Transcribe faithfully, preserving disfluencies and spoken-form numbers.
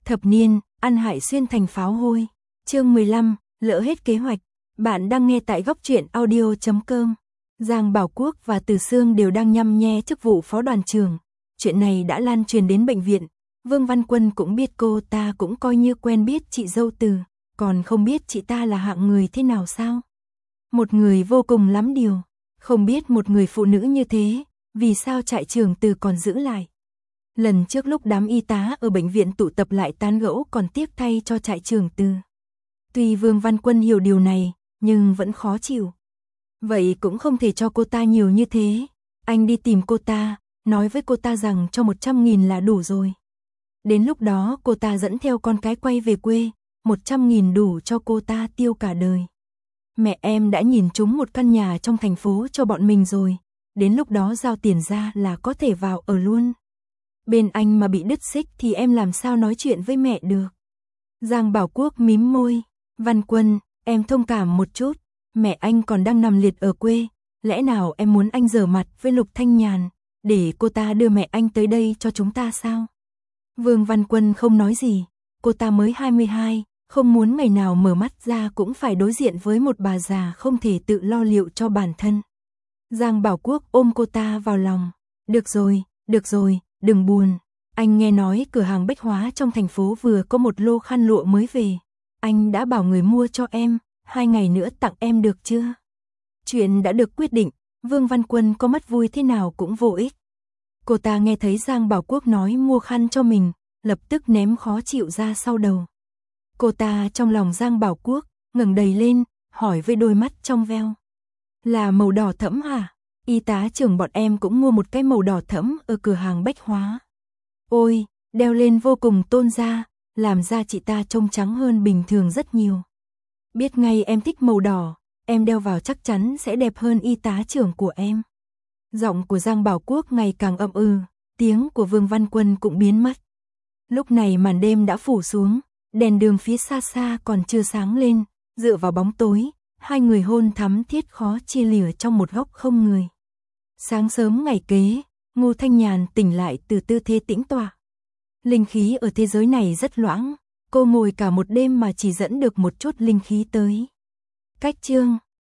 Thập niên, ăn Hải Xuyên thành pháo hôi. Chương mười lăm, lỡ hết kế hoạch. Bạn đang nghe tại góc truyện audio chấm com. Giang Bảo Quốc và Từ Sương đều đang nhăm nhe chức vụ phó đoàn trưởng. Chuyện này đã lan truyền đến bệnh viện. Vương Văn Quân cũng biết cô ta cũng coi như quen biết chị dâu Từ, còn không biết chị ta là hạng người thế nào sao? Một người vô cùng lắm điều. Không biết một người phụ nữ như thế, vì sao trại trưởng Từ còn giữ lại. Lần trước lúc đám y tá ở bệnh viện tụ tập lại tán gẫu còn tiếc thay cho trại trưởng Từ. Tuy Vương Văn Quân hiểu điều này, nhưng vẫn khó chịu. Vậy cũng không thể cho cô ta nhiều như thế. Anh đi tìm cô ta, nói với cô ta rằng cho một trăm nghìn là đủ rồi. Đến lúc đó cô ta dẫn theo con cái quay về quê, một trăm nghìn đủ cho cô ta tiêu cả đời. Mẹ em đã nhìn trúng một căn nhà trong thành phố cho bọn mình rồi, đến lúc đó giao tiền ra là có thể vào ở luôn. Bên anh mà bị đứt xích thì em làm sao nói chuyện với mẹ được. Giang Bảo Quốc mím môi, Văn Quân, em thông cảm một chút, mẹ anh còn đang nằm liệt ở quê, lẽ nào em muốn anh giở mặt với Lục Thanh Nhàn, để cô ta đưa mẹ anh tới đây cho chúng ta sao? Vương Văn Quân không nói gì, cô ta mới hai mươi hai, không muốn ngày nào mở mắt ra cũng phải đối diện với một bà già không thể tự lo liệu cho bản thân. Giang Bảo Quốc ôm cô ta vào lòng, được rồi, được rồi, đừng buồn, anh nghe nói cửa hàng bách hóa trong thành phố vừa có một lô khăn lụa mới về, anh đã bảo người mua cho em, hai ngày nữa tặng em được chưa? Chuyện đã được quyết định, Vương Văn Quân có mất vui thế nào cũng vô ích. Cô ta nghe thấy Giang Bảo Quốc nói mua khăn cho mình, lập tức ném khó chịu ra sau đầu. Cô ta trong lòng Giang Bảo Quốc, ngẩng đầy lên, hỏi với đôi mắt trong veo. Là màu đỏ thẫm hả? Y tá trưởng bọn em cũng mua một cái màu đỏ thẫm ở cửa hàng bách hóa. Ôi, đeo lên vô cùng tôn da, làm da chị ta trông trắng hơn bình thường rất nhiều. Biết ngay em thích màu đỏ, em đeo vào chắc chắn sẽ đẹp hơn y tá trưởng của em. Giọng của Giang Bảo Quốc ngày càng ậm ừ, tiếng của Vương Văn Quân cũng biến mất. Lúc này màn đêm đã phủ xuống, đèn đường phía xa xa còn chưa sáng lên, dựa vào bóng tối, hai người hôn thắm thiết khó chia lìa trong một góc không người. Sáng sớm ngày kế, Ngô Thanh Nhàn tỉnh lại từ tư thế tĩnh tọa. Linh khí ở thế giới này rất loãng, cô ngồi cả một đêm mà chỉ dẫn được một chút linh khí tới. Cách chương